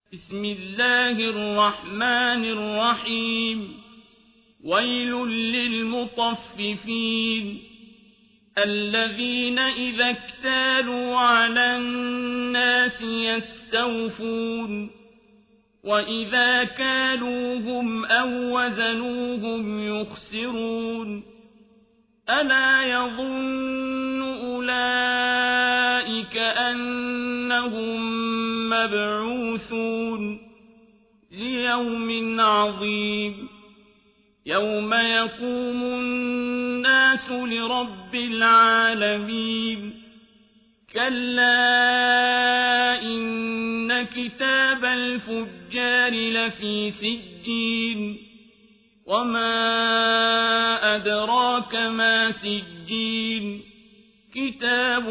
بسم الله الرحمن الرحيم ويل للمطففين الذين إذا اكتالوا على الناس يستوفون وإذا كالوهم أو وزنوهم يخسرون ألا يظن أولئك أنهم مبعوثون ليوم عظيم يوم يقوم الناس لرب العالمين كلا إن كتاب الفجار لفي سجين وما أدراك ما سجين كتاب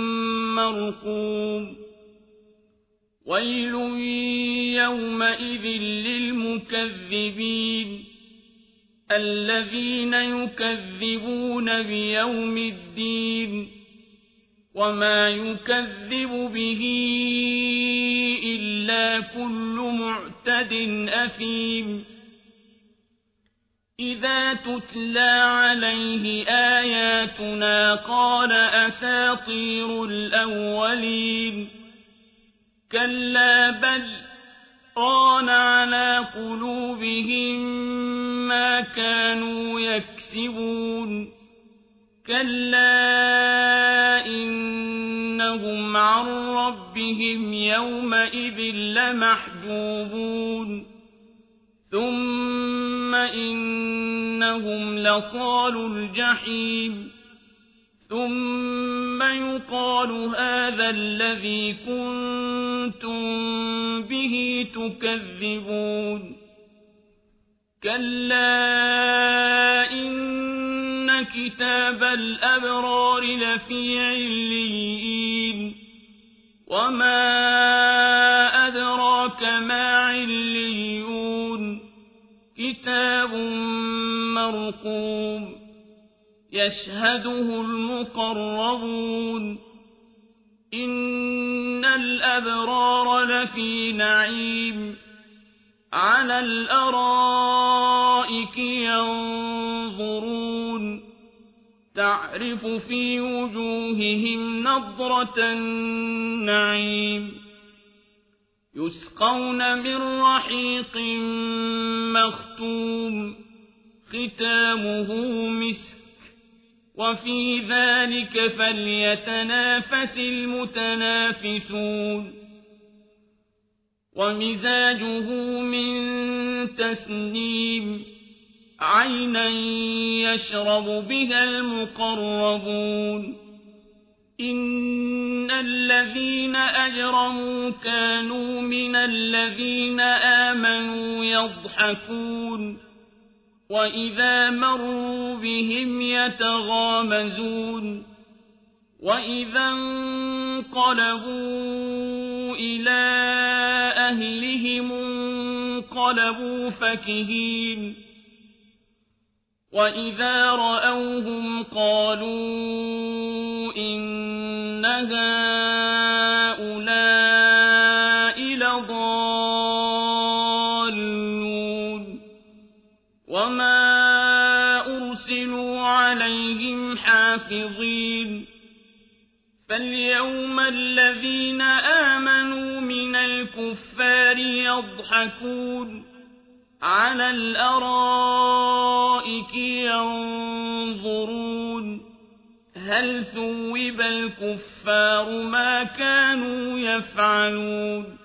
مرقوم ويل يومئذ للمكذبين الذين يكذبون بيوم الدين وما يكذب به إلا كل معتد أثيم إذا تتلى عليه آياتنا قال أساطير الأولين كلا بل ران على قلوبهم ما كانوا يكسبون كلا إنهم عن ربهم يومئذ لمحجوبون ثم إنهم لصالو الجحيم ثم يقال هذا الذي كنتم به تكذبون كلا إن كتاب الأبرار لفي عليين وما أدراك ما عليون كتاب مرقوم يشهده المقربون إن الأبرار لفي نعيم على الأرائك ينظرون تعرف في وجوههم نضرة النعيم يسقون من رحيق مختوم ختامه مسك وفي ذلك فليتنافس المتنافسون ومزاجه من تسنيم عينا يشرب بها المقربون إن الذين أجرموا كانوا من الذين آمنوا يضحكون وإذا مروا بهم يتغامزون وإذا انقلبوا إلى أهلهم انقلبوا فكهين وإذا رأوهم قالوا إن هؤلاء لضالون وما أرسلوا عليهم حافظين فاليوم الذين آمنوا من الكفار يضحكون على الأرائك ينظرون هل ثوب الكفار ما كانوا يفعلون